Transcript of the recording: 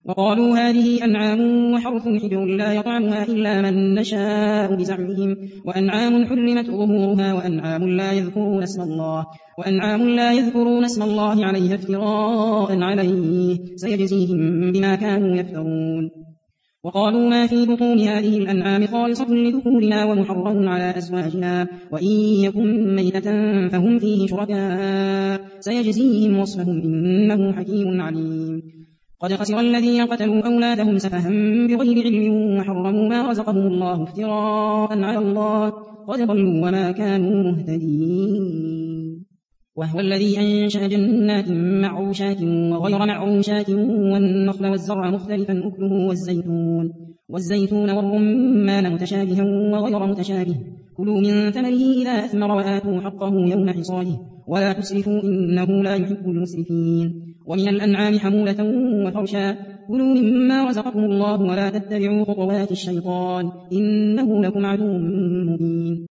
وقالوا هذه أنعام وحرث حجر لا يطعمها إلا من نشاء بزعمهم وأنعام حرمت ظهورها وأنعام لا يذكرون اسم الله عليها افتراء عليه سيجزيهم بما كانوا يفترون. وقالوا ما في بطون هذه الأنعام خالصة لذكورنا ومحرم على أزواجنا وإن يكن ميتة فهم فيه شركاء سيجزيهم وصفهم إنه حكيم عليم. قد خسر الذين قتلوا أولادهم سفها بغير علم وحرموا ما رزقهم الله افتراء على الله قد ضلوا وما كانوا مهتدين. وهو الذي أنشأ جنات معروشات وغير معروشات والنخل والزرع مختلفا أكله والزيتون والرمان متشابها وغير متشابه كلوا من ثمره إذا أثمر وآتوا حقه يوم حصاده ولا تسرفوا إنه لا يحب المسرفين. ومن الأنعام حمولة وفرشا كلوا مما رزقكم الله ولا تتبعوا خطوات الشيطان إنه لكم عدو مبين.